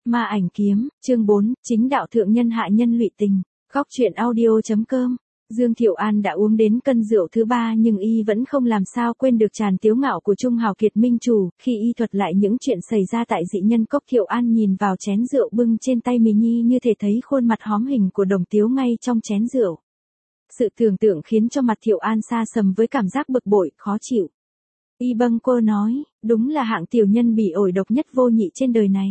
Ma ảnh kiếm, chương 4, chính đạo thượng nhân hạ nhân lụy tình. Góc truyện audio.com. Dương Thiệu An đã uống đến cân rượu thứ 3 nhưng y vẫn không làm sao quên được tràn tiếu ngạo của Trung Hào Kiệt Minh Chủ, khi y thuật lại những chuyện xảy ra tại dị nhân cốc. Thiệu An nhìn vào chén rượu bưng trên tay Mì Nhi như thể thấy khuôn mặt hóm hình của Đồng Tiếu ngay trong chén rượu. Sự tưởng tượng khiến cho mặt Thiệu An sa sầm với cảm giác bực bội, khó chịu. Y bâng quơ nói, đúng là hạng tiểu nhân bỉ ổi độc nhất vô nhị trên đời này.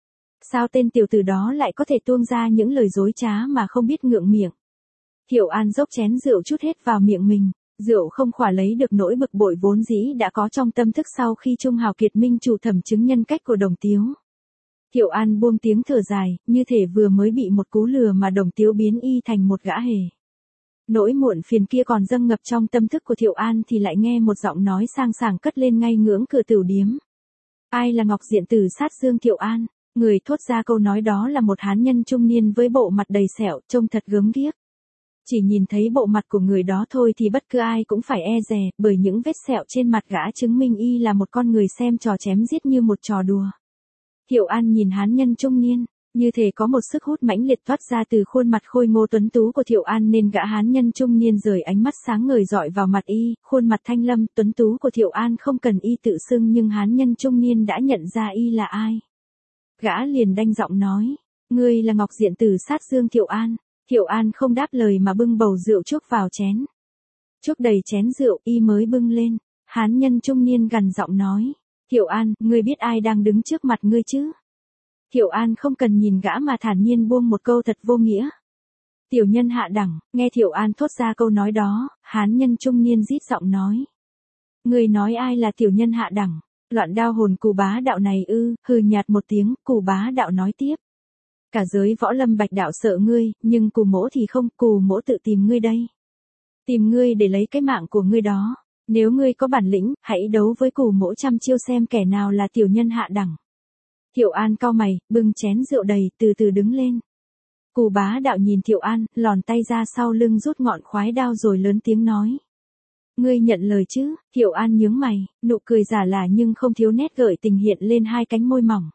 Sao tên tiểu tử đó lại có thể tuông ra những lời dối trá mà không biết ngượng miệng. Thiệu An dốc chén rượu chút hết vào miệng mình, rượu không khỏa lấy được nỗi bực bội vốn dĩ đã có trong tâm thức sau khi Trung Hào Kiệt Minh Chủ thẩm chứng nhân cách của Đồng Tiếu. Thiệu An buông tiếng thở dài, như thể vừa mới bị một cú lừa mà Đồng Tiếu biến y thành một gã hề. Nỗi muộn phiền kia còn dâng ngập trong tâm thức của Thiệu An thì lại nghe một giọng nói sang sảng cất lên ngay ngưỡng cửa tửu điếm. Ai là Ngọc Diện Tử sát Dương Thiệu An? Người thốt ra câu nói đó là một hán nhân trung niên với bộ mặt đầy sẹo, trông thật gớm ghiếc. Chỉ nhìn thấy bộ mặt của người đó thôi thì bất cứ ai cũng phải e dè, bởi những vết sẹo trên mặt gã chứng minh y là một con người xem trò chém giết như một trò đùa. Thiệu An nhìn hán nhân trung niên, như thể có một sức hút mãnh liệt thoát ra từ khuôn mặt khôi ngô tuấn tú của Thiệu An nên gã hán nhân trung niên rời ánh mắt sáng ngời dọi vào mặt y, khuôn mặt thanh lâm tuấn tú của Thiệu An không cần y tự xưng nhưng hán nhân trung niên đã nhận ra y là ai. Gã liền đanh giọng nói, ngươi là Ngọc Diện Tử sát Dương Thiệu An. Thiệu An không đáp lời mà bưng bầu rượu chuốc vào chén. Chuốc đầy chén rượu y mới bưng lên, hán nhân trung niên gằn giọng nói, Thiệu An, ngươi biết ai đang đứng trước mặt ngươi chứ? Thiệu An không cần nhìn gã mà thản nhiên buông một câu thật vô nghĩa. Tiểu nhân hạ đẳng. Nghe Thiệu An thốt ra câu nói đó, hán nhân trung niên rít giọng nói. Ngươi nói ai là tiểu nhân hạ đẳng? Loạn đao hồn Cù Bá Đạo này ư? Hừ nhạt một tiếng, Cù Bá Đạo nói tiếp. Cả giới võ lâm Bạch Đạo sợ ngươi, nhưng Cù mỗ thì không, Cù mỗ tự tìm ngươi đây. Tìm ngươi để lấy cái mạng của ngươi đó. Nếu ngươi có bản lĩnh, hãy đấu với Cù mỗ trăm chiêu xem kẻ nào là tiểu nhân hạ đẳng. Thiệu An cau mày, bưng chén rượu đầy, từ từ đứng lên. Cù Bá Đạo nhìn Thiệu An, lòn tay ra sau lưng rút ngọn khoái đao rồi lớn tiếng nói. Ngươi nhận lời chứ? Thiệu An nhướng mày, nụ cười giả lả nhưng không thiếu nét gợi tình hiện lên hai cánh môi mỏng.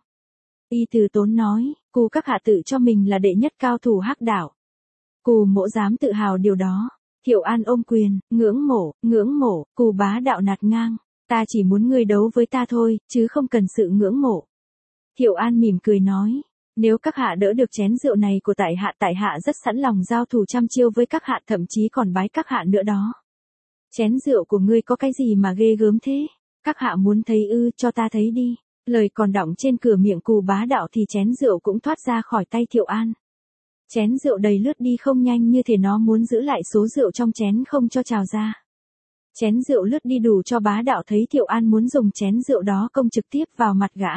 Y từ tốn nói, Cù các hạ tự cho mình là đệ nhất cao thủ Hắc Đạo. Cù mỗ dám tự hào điều đó. Thiệu An ôm quyền, ngưỡng mộ, Cù Bá Đạo nạt ngang. Ta chỉ muốn ngươi đấu với ta thôi, chứ không cần sự ngưỡng mộ. Thiệu An mỉm cười nói, nếu các hạ đỡ được chén rượu này của tại hạ rất sẵn lòng giao thủ trăm chiêu với các hạ, thậm chí còn bái các hạ nữa đó. Chén rượu của ngươi có cái gì mà ghê gớm thế? Các hạ muốn thấy ư, cho ta thấy đi. Lời còn đọng trên cửa miệng Cù Bá Đạo thì chén rượu cũng thoát ra khỏi tay Thiệu An. Chén rượu đầy lướt đi không nhanh như thể nó muốn giữ lại số rượu trong chén không cho trào ra. Chén rượu lướt đi đủ cho Bá Đạo thấy Thiệu An muốn dùng chén rượu đó công trực tiếp vào mặt gã.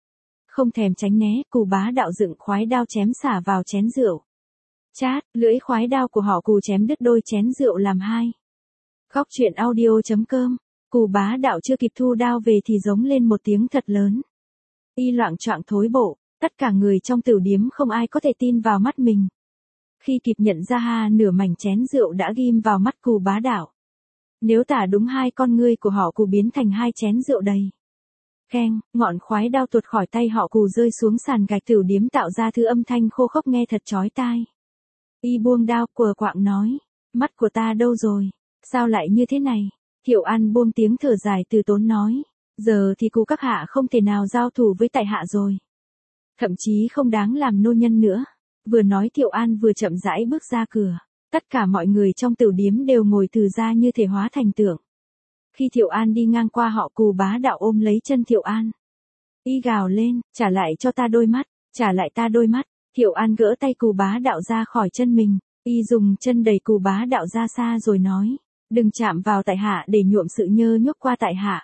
Không thèm tránh né, Cù Bá Đạo dựng khoái đao chém xả vào chén rượu. Chát, lưỡi khoái đao của họ Cù chém đứt đôi chén rượu làm hai. Góc truyện audio.com. Cù Bá Đạo chưa kịp thu đao về thì giống lên một tiếng thật lớn. Y loạng choạng thối bộ, tất cả người trong tửu điếm không ai có thể tin vào mắt mình. Khi kịp nhận ra nửa mảnh chén rượu đã ghim vào mắt Cù Bá Đạo. Nếu tả đúng hai con ngươi của họ Cù biến thành hai chén rượu đầy. Keng, ngọn khoái đao tuột khỏi tay họ Cù rơi xuống sàn gạch tửu điếm tạo ra thứ âm thanh khô khốc nghe thật chói tai. Y buông đao quờ quạng nói, mắt của ta đâu rồi? Sao lại như thế này? Thiệu An buông tiếng thở dài từ tốn nói, giờ thì Cù các hạ không thể nào giao thủ với tại hạ rồi. Thậm chí không đáng làm nô nhân nữa. Vừa nói Thiệu An vừa chậm rãi bước ra cửa. Tất cả mọi người trong tửu điếm đều ngồi từ ra như thể hóa thành tượng. Khi Thiệu An đi ngang qua họ Cù Bá Đạo ôm lấy chân Thiệu An. Y gào lên, trả lại cho ta đôi mắt, trả lại ta đôi mắt. Thiệu An gỡ tay Cù Bá Đạo ra khỏi chân mình. Y dùng chân đẩy Cù Bá Đạo ra xa rồi nói, đừng chạm vào tại hạ để nhuộm sự nhơ nhốc qua tại hạ.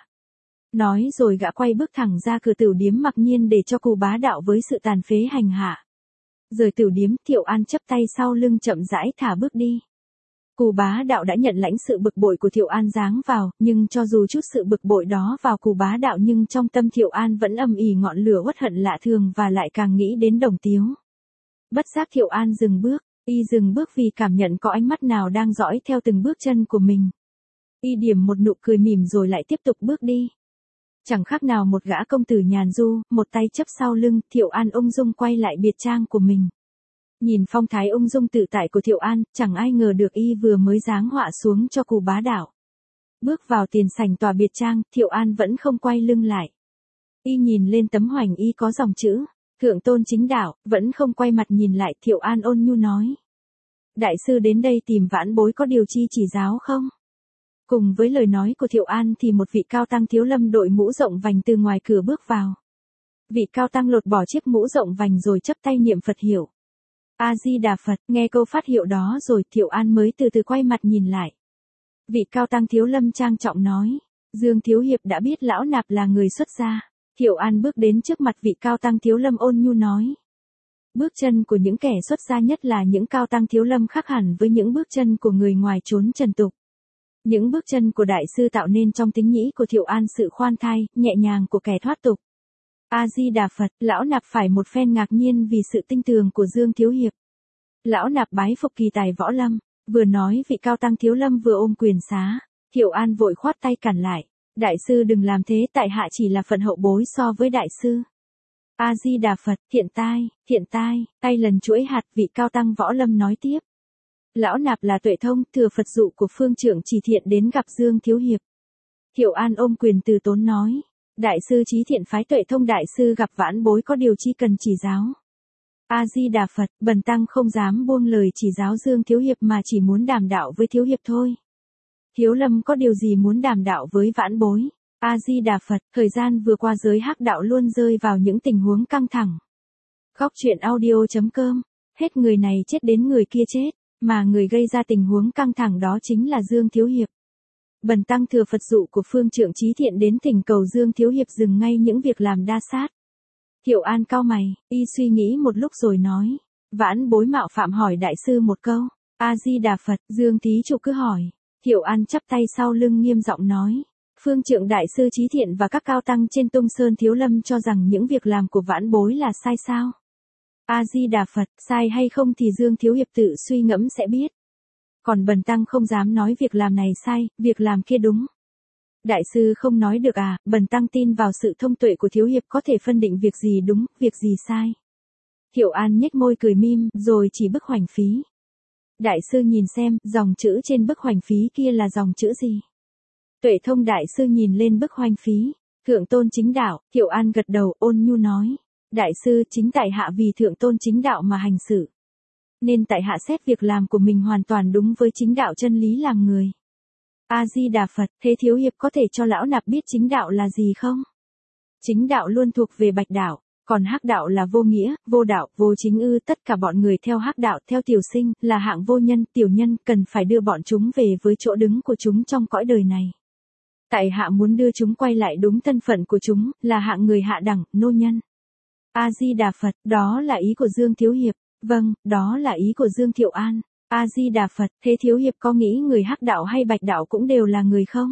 Nói rồi gã quay bước thẳng ra cửa tửu điếm mặc nhiên để cho Cù Bá Đạo với sự tàn phế hành hạ. Rời tửu điếm, Thiệu An chắp tay sau lưng chậm rãi thả bước đi. Cù Bá Đạo đã nhận lãnh sự bực bội của Thiệu An giáng vào, nhưng cho dù chút sự bực bội đó vào Cù Bá Đạo nhưng trong tâm Thiệu An vẫn âm ỉ ngọn lửa uất hận lạ thường và lại càng nghĩ đến Đồng Tiếu. Bất giác Thiệu An dừng bước, y dừng bước vì cảm nhận có ánh mắt nào đang dõi theo từng bước chân của mình. Y điểm một nụ cười mỉm rồi lại tiếp tục bước đi. Chẳng khác nào một gã công tử nhàn du, một tay chấp sau lưng, Thiệu An ung dung quay lại biệt trang của mình. Nhìn phong thái ung dung tự tại của Thiệu An, chẳng ai ngờ được y vừa mới giáng họa xuống cho cù bá đạo. Bước vào tiền sảnh tòa biệt trang, Thiệu An vẫn không quay lưng lại. Y nhìn lên tấm hoành y có dòng chữ, Thượng Tôn Chính Đạo, vẫn không quay mặt nhìn lại, Thiệu An ôn nhu nói. Đại sư đến đây tìm vãn bối có điều chi chỉ giáo không? Cùng với lời nói của Thiệu An thì một vị cao tăng thiếu lâm đội mũ rộng vành từ ngoài cửa bước vào. Vị cao tăng lột bỏ chiếc mũ rộng vành rồi chắp tay niệm Phật hiệu. A-di-đà Phật, nghe câu phát hiệu đó rồi Thiệu An mới từ từ quay mặt nhìn lại. Vị cao tăng thiếu lâm trang trọng nói, Dương Thiếu Hiệp đã biết lão nạp là người xuất gia. Thiệu An bước đến trước mặt vị cao tăng thiếu lâm ôn nhu nói. Bước chân của những kẻ xuất gia nhất là những cao tăng thiếu lâm khác hẳn với những bước chân của người ngoài chốn trần tục. Những bước chân của đại sư tạo nên trong tính nhĩ của Thiệu An sự khoan thai, nhẹ nhàng của kẻ thoát tục. A-di-đà Phật, lão nạp phải một phen ngạc nhiên vì sự tinh tường của Dương Thiếu Hiệp. Lão nạp bái phục kỳ tài võ lâm, vừa nói vị cao tăng thiếu lâm vừa ôm quyền xá. Thiệu An vội khoát tay cản lại. Đại sư đừng làm thế, tại hạ chỉ là phận hậu bối so với đại sư. A-di-đà Phật, hiện tai, tay lần chuỗi hạt, vị cao tăng võ lâm nói tiếp. Lão nạp là Tuệ Thông, thừa Phật dụ của phương trưởng Chỉ Thiện đến gặp Dương Thiếu Hiệp. Thiệu An ôm quyền từ tốn nói. Đại sư Chí Thiện phái Tuệ Thông đại sư gặp vãn bối có điều chi cần chỉ giáo. A-di-đà Phật, bần tăng không dám buông lời chỉ giáo Dương Thiếu Hiệp mà chỉ muốn đàm đạo với Thiếu Hiệp thôi. Thiếu lâm có điều gì muốn đàm đạo với vãn bối? A-di-đà Phật, thời gian vừa qua giới hắc đạo luôn rơi vào những tình huống căng thẳng. Góc truyện audio.com, hết người này chết đến người kia chết, mà người gây ra tình huống căng thẳng đó chính là Dương Thiếu Hiệp. Bần tăng thừa Phật dụ của phương trưởng Chí Thiện đến thỉnh cầu Dương Thiếu Hiệp dừng ngay những việc làm đa sát. Thiệu An cau mày, y suy nghĩ một lúc rồi nói. Vãn bối mạo phạm hỏi đại sư một câu. A-di-đà Phật, Dương thí chủ cứ hỏi. Thiệu An chắp tay sau lưng nghiêm giọng nói. Phương trượng đại sư Chí Thiện và các cao tăng trên Tung Sơn Thiếu Lâm cho rằng những việc làm của vãn bối là sai sao? A-di-đà Phật, sai hay không thì Dương Thiếu Hiệp tự suy ngẫm sẽ biết. Còn bần tăng không dám nói việc làm này sai, việc làm kia đúng. Đại sư không nói được à, bần tăng tin vào sự thông tuệ của Thiếu Hiệp có thể phân định việc gì đúng, việc gì sai. Thiệu An nhếch môi cười mím, rồi chỉ bức hoành phí. Đại sư nhìn xem, dòng chữ trên bức hoành phí kia là dòng chữ gì? Tuệ Thông đại sư nhìn lên bức hoành phí. Thượng Tôn Chính Đạo, Thiệu An gật đầu, ôn nhu nói. Đại sư, chính tại hạ vì Thượng Tôn Chính Đạo mà hành xử. Nên tại hạ xét việc làm của mình hoàn toàn đúng với chính đạo chân lý làm người. A-di-đà Phật, thế Thiếu Hiệp có thể cho lão nạp biết chính đạo là gì không? Chính đạo luôn thuộc về bạch đạo, còn hắc đạo là vô nghĩa, vô đạo, vô chính ư, tất cả bọn người theo hắc đạo, theo tiểu sinh, là hạng vô nhân, tiểu nhân, cần phải đưa bọn chúng về với chỗ đứng của chúng trong cõi đời này. Tại hạ muốn đưa chúng quay lại đúng thân phận của chúng, là hạng người hạ đẳng, nô nhân. A-di-đà Phật, đó là ý của Dương Thiếu Hiệp. Vâng, đó là ý của Dương Thiệu An. A-di-đà Phật, thế Thiếu Hiệp có nghĩ người hắc đạo hay bạch đạo cũng đều là người không?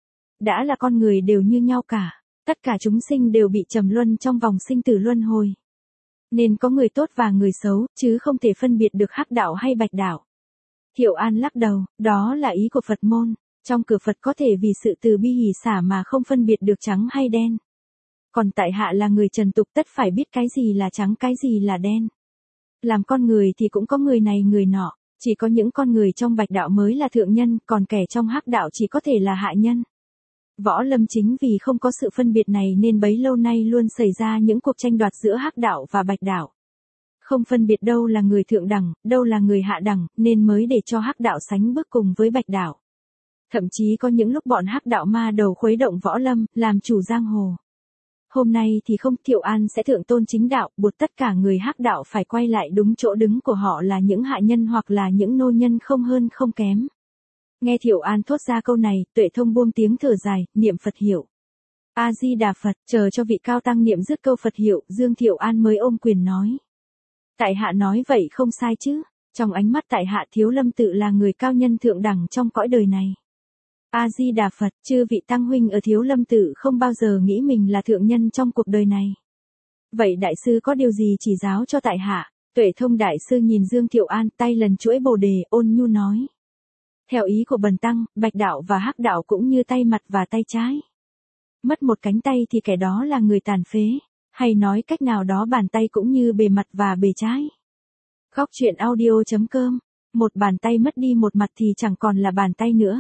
Đã là con người đều như nhau cả. Tất cả chúng sinh đều bị trầm luân trong vòng sinh tử luân hồi. Nên có người tốt và người xấu, chứ không thể phân biệt được hắc đạo hay bạch đạo. Thiệu An lắc đầu, đó là ý của Phật môn. Trong cửa Phật có thể vì sự từ bi hỷ xả mà không phân biệt được trắng hay đen. Còn tại hạ là người trần tục tất phải biết cái gì là trắng cái gì là đen. Làm con người thì cũng có người này người nọ, chỉ có những con người trong bạch đạo mới là thượng nhân, còn kẻ trong hắc đạo chỉ có thể là hạ nhân. Võ lâm chính vì không có sự phân biệt này nên bấy lâu nay luôn xảy ra những cuộc tranh đoạt giữa hắc đạo và bạch đạo. Không phân biệt đâu là người thượng đẳng, đâu là người hạ đẳng, nên mới để cho hắc đạo sánh bước cùng với bạch đạo. Thậm chí có những lúc bọn hắc đạo ma đầu khuấy động võ lâm, làm chủ giang hồ. Hôm nay thì không, Thiệu An sẽ thượng tôn chính đạo, buộc tất cả người hắc đạo phải quay lại đúng chỗ đứng của họ là những hạ nhân hoặc là những nô nhân không hơn không kém. Nghe Thiệu An thốt ra câu này, Tuệ Thông buông tiếng thở dài, niệm Phật hiệu. A-di-đà Phật, chờ cho vị cao tăng niệm dứt câu Phật hiệu, Dương Thiệu An mới ôm quyền nói. Tại hạ nói vậy không sai chứ, trong ánh mắt tại hạ Thiếu Lâm tự là người cao nhân thượng đẳng trong cõi đời này. A-di-đà Phật, chư vị tăng huynh ở Thiếu Lâm tự không bao giờ nghĩ mình là thượng nhân trong cuộc đời này. Vậy đại sư có điều gì chỉ giáo cho tại hạ? Tuệ Thông đại sư nhìn Dương Thiệu An, tay lần chuỗi bồ đề, ôn nhu nói. Theo ý của bần tăng, bạch đạo và hắc đạo cũng như tay mặt và tay trái. Mất một cánh tay thì kẻ đó là người tàn phế, hay nói cách nào đó bàn tay cũng như bề mặt và bề trái. Góc truyện audio.com, một bàn tay mất đi một mặt thì chẳng còn là bàn tay nữa.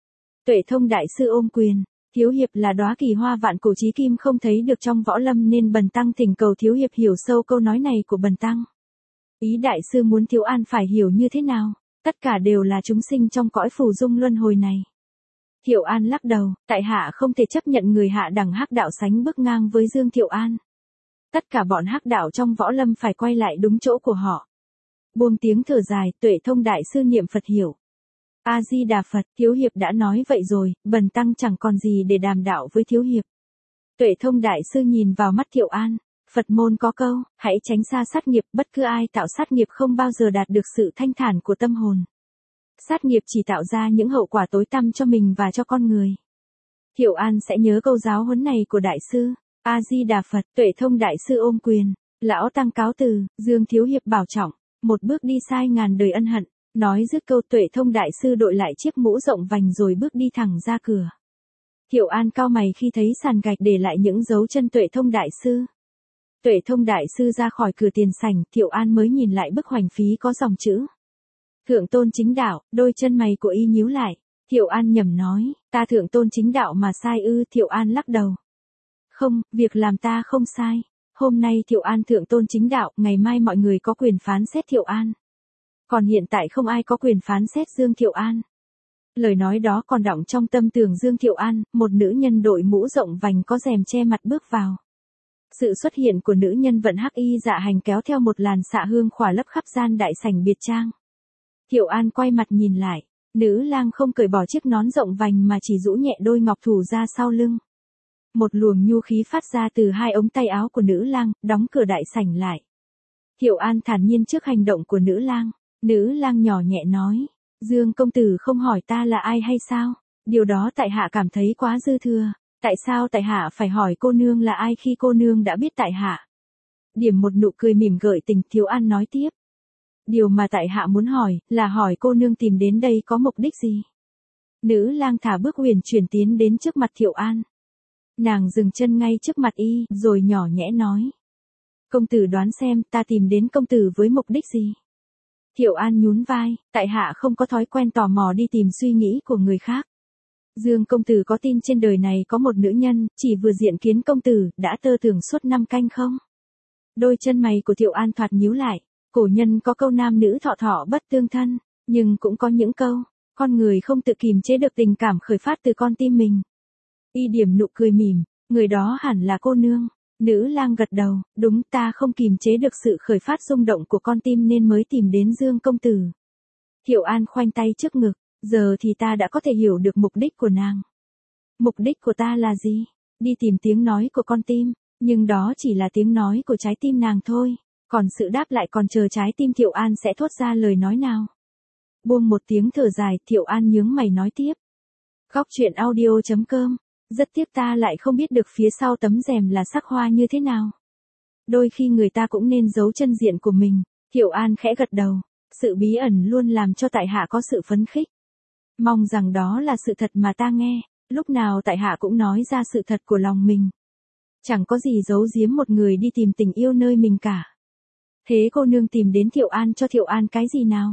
Tuệ Thông đại sư ôm quyền, Thiếu hiệp là đóa kỳ hoa vạn cổ chí kim không thấy được trong võ lâm nên bần tăng thỉnh cầu thiếu hiệp hiểu sâu câu nói này của bần tăng. Ý đại sư muốn Thiếu An phải hiểu như thế nào? Tất cả đều là chúng sinh trong cõi phù dung luân hồi này. Thiệu An lắc đầu, tại hạ không thể chấp nhận người hạ đẳng hắc đạo sánh bước ngang với Dương Thiệu An. Tất cả bọn hắc đạo trong võ lâm phải quay lại đúng chỗ của họ. Buông tiếng thở dài, Tuệ Thông đại sư niệm Phật hiểu. A Di Đà Phật, thiếu hiệp đã nói vậy rồi, bần tăng chẳng còn gì để đàm đạo với thiếu hiệp. Tuệ Thông đại sư nhìn vào mắt Thiệu An, Phật môn có câu, hãy tránh xa sát nghiệp, bất cứ ai tạo sát nghiệp không bao giờ đạt được sự thanh thản của tâm hồn. Sát nghiệp chỉ tạo ra những hậu quả tối tăm cho mình và cho con người. Thiệu An sẽ nhớ câu giáo huấn này của đại sư. A Di Đà Phật, Tuệ Thông đại sư ôm quyền, lão tăng cáo từ, Dương thiếu hiệp bảo trọng, một bước đi sai ngàn đời ân hận. Nói dứt câu Tuệ Thông đại sư đội lại chiếc mũ rộng vành rồi bước đi thẳng ra cửa. Thiệu An cau mày khi thấy sàn gạch để lại những dấu chân Tuệ Thông đại sư. Tuệ Thông đại sư ra khỏi cửa tiền sảnh, Thiệu An mới nhìn lại bức hoành phí có dòng chữ Thượng Tôn Chính Đạo, đôi chân mày của y nhíu lại. Thiệu An nhẩm nói, ta Thượng Tôn Chính Đạo mà sai ư? Thiệu An lắc đầu. Không, việc làm ta không sai. Hôm nay Thiệu An Thượng Tôn Chính Đạo, ngày mai mọi người có quyền phán xét Thiệu An. Còn hiện tại không ai có quyền phán xét Dương Thiệu An. Lời nói đó còn đọng trong tâm tưởng Dương Thiệu An, một nữ nhân đội mũ rộng vành có rèm che mặt bước vào. Sự xuất hiện của nữ nhân vận hắc y dạ hành kéo theo một làn xạ hương khỏa lấp khắp gian đại sảnh biệt trang. Thiệu An quay mặt nhìn lại, nữ lang không cởi bỏ chiếc nón rộng vành mà chỉ rũ nhẹ đôi ngọc thủ ra sau lưng. Một luồng nhu khí phát ra từ hai ống tay áo của nữ lang, đóng cửa đại sảnh lại. Thiệu An thản nhiên trước hành động của nữ lang. Nữ lang nhỏ nhẹ nói, Dương công tử không hỏi ta là ai hay sao? Điều đó tại hạ cảm thấy quá dư thừa. Tại sao tại hạ phải hỏi cô nương là ai khi cô nương đã biết tại hạ? Điểm một nụ cười mỉm gợi tình, Thiệu An nói tiếp. Điều mà tại hạ muốn hỏi, là hỏi cô nương tìm đến đây có mục đích gì? Nữ lang thả bước huyền chuyển tiến đến trước mặt Thiệu An. Nàng dừng chân ngay trước mặt y, rồi nhỏ nhẽ nói. Công tử đoán xem, ta tìm đến công tử với mục đích gì? Thiệu An nhún vai, tại hạ không có thói quen tò mò đi tìm suy nghĩ của người khác. Dương công tử có tin trên đời này có một nữ nhân, chỉ vừa diện kiến công tử, đã tơ tưởng suốt 5 canh không? Đôi chân mày của Thiệu An thoạt nhíu lại, cổ nhân có câu nam nữ thọ thọ bất tương thân, nhưng cũng có những câu, con người không tự kìm chế được tình cảm khởi phát từ con tim mình. Y điểm nụ cười mỉm, người đó hẳn là cô nương. Nữ lang gật đầu, đúng, ta không kìm chế được sự khởi phát rung động của con tim nên mới tìm đến Dương công tử. Thiệu An khoanh tay trước ngực, giờ thì ta đã có thể hiểu được mục đích của nàng. Mục đích của ta là gì? Đi tìm tiếng nói của con tim, nhưng đó chỉ là tiếng nói của trái tim nàng thôi, còn sự đáp lại còn chờ trái tim Thiệu An sẽ thốt ra lời nói nào. Buông một tiếng thở dài, Thiệu An nhướng mày nói tiếp. Góc truyện audio.com, rất tiếc ta lại không biết được phía sau tấm rèm là sắc hoa như thế nào. Đôi khi người ta cũng nên giấu chân diện của mình. Thiệu An khẽ gật đầu, sự bí ẩn luôn làm cho tại hạ có sự phấn khích. Mong rằng đó là sự thật mà ta nghe, lúc nào tại hạ cũng nói ra sự thật của lòng mình. Chẳng có gì giấu giếm một người đi tìm tình yêu nơi mình cả. Thế cô nương tìm đến Thiệu An cho Thiệu An cái gì nào?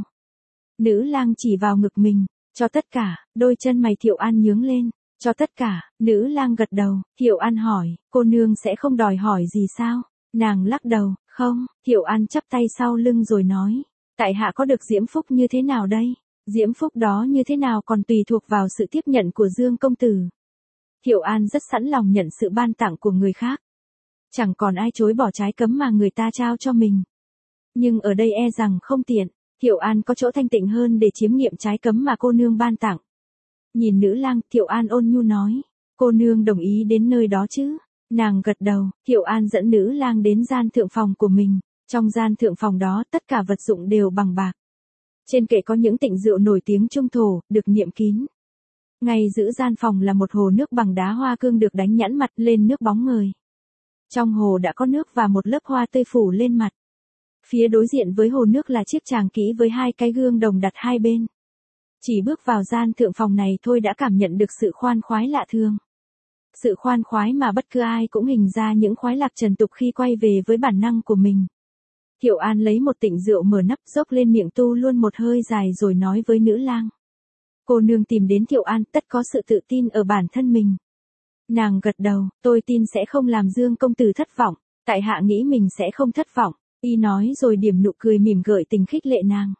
Nữ lang chỉ vào ngực mình, cho tất cả, đôi chân mày Thiệu An nhướng lên. Cho tất cả, nữ lang gật đầu, Thiệu An hỏi, cô nương sẽ không đòi hỏi gì sao? Nàng lắc đầu, không, Thiệu An chắp tay sau lưng rồi nói, tại hạ có được diễm phúc như thế nào đây? Diễm phúc đó như thế nào còn tùy thuộc vào sự tiếp nhận của Dương công tử. Thiệu An rất sẵn lòng nhận sự ban tặng của người khác. Chẳng còn ai chối bỏ trái cấm mà người ta trao cho mình. Nhưng ở đây e rằng không tiện, Thiệu An có chỗ thanh tịnh hơn để chiếm nghiệm trái cấm mà cô nương ban tặng. Nhìn nữ lang, Thiệu An ôn nhu nói, cô nương đồng ý đến nơi đó chứ? Nàng gật đầu, Thiệu An dẫn nữ lang đến gian thượng phòng của mình. Trong gian thượng phòng đó tất cả vật dụng đều bằng bạc. Trên kệ có những tịnh rượu nổi tiếng trung thổ, được niệm kín. Ngay giữa gian phòng là một hồ nước bằng đá hoa cương được đánh nhẵn mặt lên nước bóng ngời. Trong hồ đã có nước và một lớp hoa tươi phủ lên mặt. Phía đối diện với hồ nước là chiếc tràng kỹ với 2 cái gương đồng đặt hai bên. Chỉ bước vào gian thượng phòng này thôi đã cảm nhận được sự khoan khoái lạ thường. Sự khoan khoái mà bất cứ ai cũng hình ra những khoái lạc trần tục khi quay về với bản năng của mình. Thiệu An lấy một tịnh rượu mở nắp dốc lên miệng tu luôn một hơi dài rồi nói với nữ lang. Cô nương tìm đến Thiệu An tất có sự tự tin ở bản thân mình. Nàng gật đầu, tôi tin sẽ không làm Dương công tử thất vọng, tại hạ nghĩ mình sẽ không thất vọng, y nói rồi điểm nụ cười mỉm gợi tình khích lệ nàng.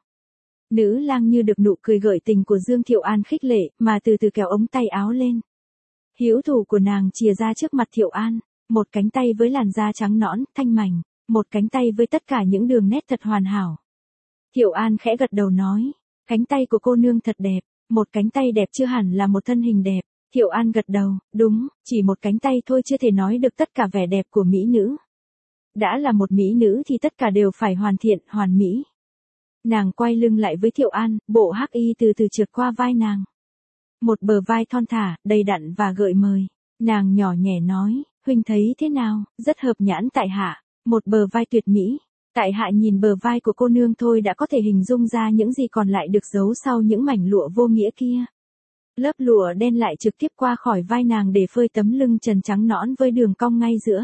Nữ lang như được nụ cười gợi tình của Dương Thiệu An khích lệ mà từ từ kéo ống tay áo lên. Hữu thủ của nàng chìa ra trước mặt Thiệu An, một cánh tay với làn da trắng nõn, thanh mảnh, một cánh tay với tất cả những đường nét thật hoàn hảo. Thiệu An khẽ gật đầu nói, cánh tay của cô nương thật đẹp, một cánh tay đẹp chưa hẳn là một thân hình đẹp. Thiệu An gật đầu, đúng, chỉ một cánh tay thôi chưa thể nói được tất cả vẻ đẹp của mỹ nữ. Đã là một mỹ nữ thì tất cả đều phải hoàn thiện, hoàn mỹ. Nàng quay lưng lại với Thiệu An, bộ hắc y từ từ trượt qua vai nàng. Một bờ vai thon thả, đầy đặn và gợi mời. Nàng nhỏ nhẹ nói, huynh thấy thế nào, rất hợp nhãn tại hạ, một bờ vai tuyệt mỹ. Tại hạ nhìn bờ vai của cô nương thôi đã có thể hình dung ra những gì còn lại được giấu sau những mảnh lụa vô nghĩa kia. Lớp lụa đen lại trực tiếp qua khỏi vai nàng để phơi tấm lưng trần trắng nõn với đường cong ngay giữa.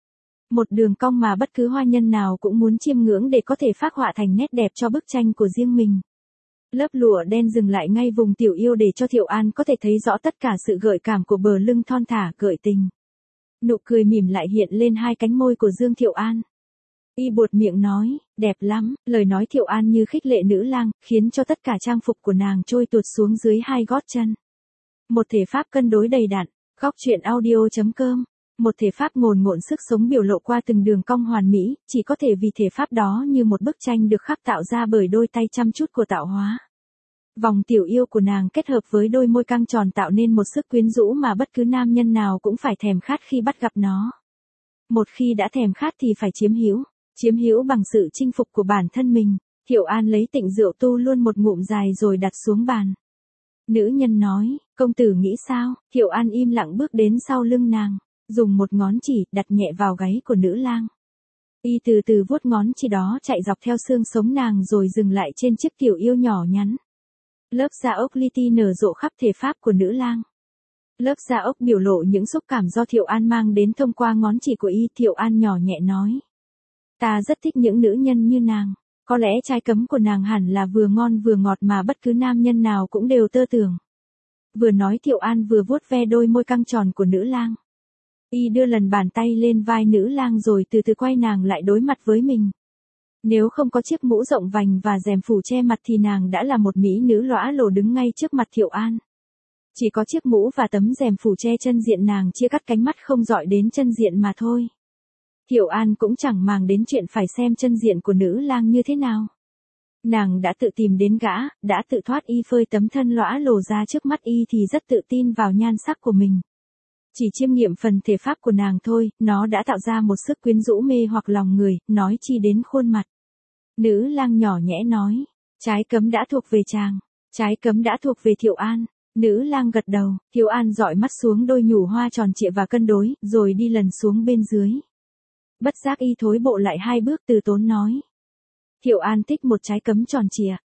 Một đường cong mà bất cứ hoa nhân nào cũng muốn chiêm ngưỡng để có thể phác họa thành nét đẹp cho bức tranh của riêng mình. Lớp lụa đen dừng lại ngay vùng tiểu yêu để cho Thiệu An có thể thấy rõ tất cả sự gợi cảm của bờ lưng thon thả gợi tình. Nụ cười mỉm lại hiện lên hai cánh môi của Dương Thiệu An. Y buột miệng nói, đẹp lắm, lời nói Thiệu An như khích lệ nữ lang, khiến cho tất cả trang phục của nàng trôi tuột xuống dưới hai gót chân. Một thể pháp cân đối đầy đặn, góc truyện audio.com. Một thể pháp ngồn ngộn sức sống biểu lộ qua từng đường cong hoàn mỹ, chỉ có thể vì thể pháp đó như một bức tranh được khắc tạo ra bởi đôi tay chăm chút của tạo hóa. Vòng tiểu yêu của nàng kết hợp với đôi môi căng tròn tạo nên một sức quyến rũ mà bất cứ nam nhân nào cũng phải thèm khát khi bắt gặp nó. Một khi đã thèm khát thì phải chiếm hữu bằng sự chinh phục của bản thân mình. Thiệu An lấy tịnh rượu tu luôn một ngụm dài rồi đặt xuống bàn. Nữ nhân nói, công tử nghĩ sao? Thiệu An im lặng bước đến sau lưng nàng, dùng một ngón chỉ đặt nhẹ vào gáy của nữ lang. Y từ từ vuốt ngón chỉ đó chạy dọc theo xương sống nàng rồi dừng lại trên chiếc tiểu yêu nhỏ nhắn. Lớp da ốc li ti nở rộ khắp thể pháp của nữ lang. Lớp da ốc biểu lộ những xúc cảm do Thiệu An mang đến thông qua ngón chỉ của y. Thiệu An nhỏ nhẹ nói, ta rất thích những nữ nhân như nàng. Có lẽ trái cấm của nàng hẳn là vừa ngon vừa ngọt mà bất cứ nam nhân nào cũng đều tơ tưởng. Vừa nói Thiệu An vừa vuốt ve đôi môi căng tròn của nữ lang. Y đưa lần bàn tay lên vai nữ lang rồi từ từ quay nàng lại đối mặt với mình. Nếu không có chiếc mũ rộng vành và rèm phủ che mặt thì nàng đã là một mỹ nữ lõa lồ đứng ngay trước mặt Thiệu An. Chỉ có chiếc mũ và tấm rèm phủ che chân diện nàng chia cắt cánh mắt không dọi đến chân diện mà thôi. Thiệu An cũng chẳng màng đến chuyện phải xem chân diện của nữ lang như thế nào. Nàng đã tự tìm đến gã, đã tự thoát y phơi tấm thân lõa lồ ra trước mắt y thì rất tự tin vào nhan sắc của mình. Chỉ chiêm nghiệm phần thể pháp của nàng thôi, nó đã tạo ra một sức quyến rũ mê hoặc lòng người, nói chi đến khuôn mặt. Nữ lang nhỏ nhẽ nói, trái cấm đã thuộc về chàng, trái cấm đã thuộc về Thiệu An. Nữ lang gật đầu, Thiệu An dọi mắt xuống đôi nhủ hoa tròn trịa và cân đối, rồi đi lần xuống bên dưới. Bất giác y thối bộ lại hai bước từ tốn nói. Thiệu An thích một trái cấm tròn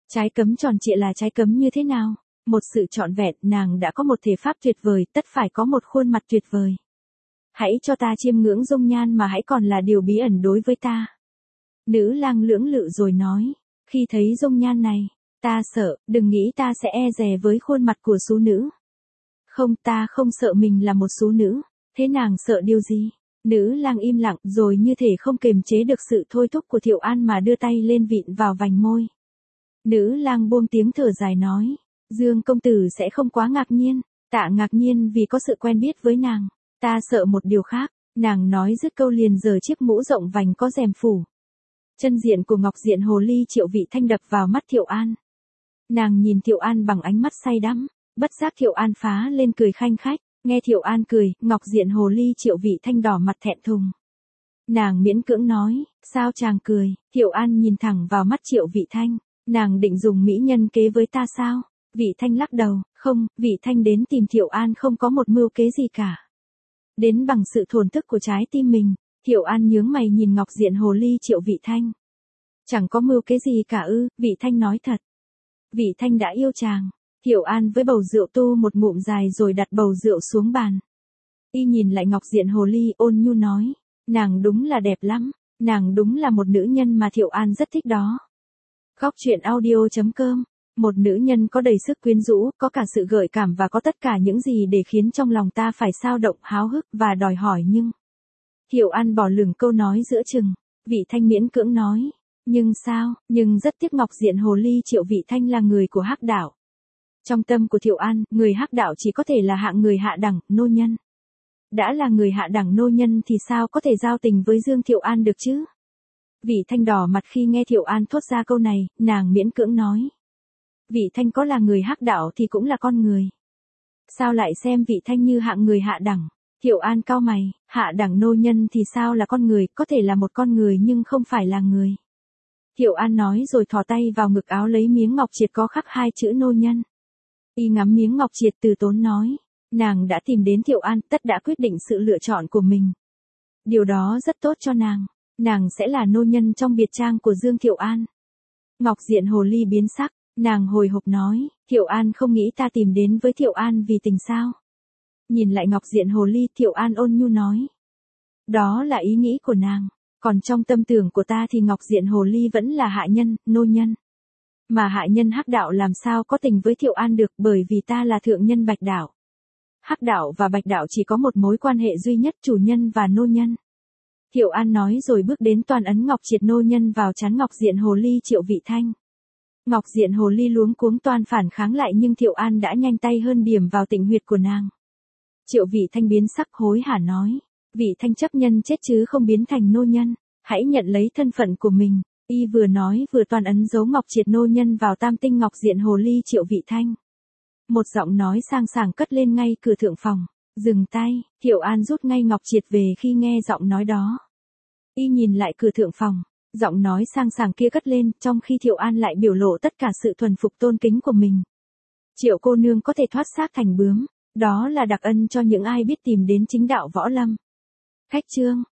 trịa là trái cấm như thế nào? Một sự trọn vẹn, nàng đã có một thể pháp tuyệt vời, tất phải có một khuôn mặt tuyệt vời. Hãy cho ta chiêm ngưỡng dung nhan mà hãy còn là điều bí ẩn đối với ta. Nữ lang lưỡng lự rồi nói, khi thấy dung nhan này, ta sợ, đừng nghĩ ta sẽ e dè với khuôn mặt của sú nữ. Không, ta không sợ mình là một sú nữ, thế nàng sợ điều gì? Nữ lang im lặng rồi như thể không kềm chế được sự thôi thúc của Thiệu An mà đưa tay lên vịn vào vành môi. Nữ lang buông tiếng thở dài nói, Dương công tử sẽ không quá ngạc nhiên. Tạ ngạc nhiên vì có sự quen biết với nàng. Ta sợ một điều khác. Nàng nói dứt câu liền giở chiếc mũ rộng vành có rèm phủ. Chân diện của ngọc diện hồ ly Triệu Vị Thanh đập vào mắt Thiệu An. Nàng nhìn Thiệu An bằng ánh mắt say đắm. Bất giác Thiệu An phá lên cười khanh khách. Nghe Thiệu An cười, ngọc diện hồ ly Triệu Vị Thanh đỏ mặt thẹn thùng. Nàng miễn cưỡng nói, sao chàng cười? Thiệu An nhìn thẳng vào mắt Triệu Vị Thanh. Nàng định dùng mỹ nhân kế với ta sao? Vị Thanh lắc đầu, không, Vị Thanh đến tìm Thiệu An không có một mưu kế gì cả. Đến bằng sự thổn thức của trái tim mình. Thiệu An nhướng mày nhìn ngọc diện hồ ly Triệu Vị Thanh. Chẳng có mưu kế gì cả ư? Vị Thanh nói thật. Vị Thanh đã yêu chàng. Thiệu An với bầu rượu tu một ngụm dài rồi đặt bầu rượu xuống bàn. Y nhìn lại Ngọc Diện Hồ Ly ôn nhu nói, nàng đúng là đẹp lắm, nàng đúng là một nữ nhân mà Thiệu An rất thích đó. Góc truyện audio.com, một nữ nhân có đầy sức quyến rũ, có cả sự gợi cảm và có tất cả những gì để khiến trong lòng ta phải xao động, háo hức và đòi hỏi nhưng... Thiệu An bỏ lửng câu nói giữa chừng, Vị Thanh miễn cưỡng nói, nhưng sao, nhưng rất tiếc Ngọc Diện Hồ Ly Triệu Vị Thanh là người của Hắc Đạo. Trong tâm của Thiệu An, người Hắc Đạo chỉ có thể là hạng người hạ đẳng, nô nhân. Đã là người hạ đẳng nô nhân thì sao có thể giao tình với Dương Thiệu An được chứ? Vị Thanh đỏ mặt khi nghe Thiệu An thốt ra câu này, nàng miễn cưỡng nói. Vị Thanh có là người Hắc Đạo thì cũng là con người. Sao lại xem Vị Thanh như hạng người hạ đẳng? Thiệu An cau mày, hạ đẳng nô nhân thì sao là con người, có thể là một con người nhưng không phải là người. Thiệu An nói rồi thò tay vào ngực áo lấy miếng ngọc triệt có khắc 2 chữ nô nhân. Y ngắm miếng ngọc triệt từ tốn nói, nàng đã tìm đến Thiệu An, tất đã quyết định sự lựa chọn của mình. Điều đó rất tốt cho nàng sẽ là nô nhân trong biệt trang của Dương Thiệu An. Ngọc Diện Hồ Ly biến sắc, nàng hồi hộp nói, Thiệu An không nghĩ ta tìm đến với Thiệu An vì tình sao? Nhìn lại Ngọc Diện Hồ Ly, Thiệu An ôn nhu nói. Đó là ý nghĩ của nàng, còn trong tâm tưởng của ta thì Ngọc Diện Hồ Ly vẫn là hạ nhân, nô nhân. Mà hạ nhân Hắc Đạo làm sao có tình với Thiệu An được, bởi vì ta là thượng nhân Bạch Đạo. Hắc Đạo và Bạch Đạo chỉ có một mối quan hệ duy nhất, chủ nhân và nô nhân. Thiệu An nói rồi bước đến toàn ấn ngọc triệt nô nhân vào trán Ngọc Diện Hồ Ly Triệu Vị Thanh. Ngọc Diện Hồ Ly luống cuống toàn phản kháng lại nhưng Thiệu An đã nhanh tay hơn điểm vào tịnh huyệt của nàng. Triệu Vị Thanh biến sắc hối hả nói, Vị Thanh chấp nhân chết chứ không biến thành nô nhân, hãy nhận lấy thân phận của mình. Y vừa nói vừa toàn ấn dấu ngọc triệt nô nhân vào tam tinh Ngọc Diện Hồ Ly Triệu Vị Thanh. Một giọng nói sang sảng cất lên ngay cửa thượng phòng, dừng tay, Thiệu An rút ngay ngọc triệt về khi nghe giọng nói đó. Y nhìn lại cửa thượng phòng, giọng nói sang sảng kia cất lên, trong khi Thiệu An lại biểu lộ tất cả sự thuần phục tôn kính của mình. Triệu cô nương có thể thoát xác thành bướm, đó là đặc ân cho những ai biết tìm đến chính đạo võ lâm. Khách chương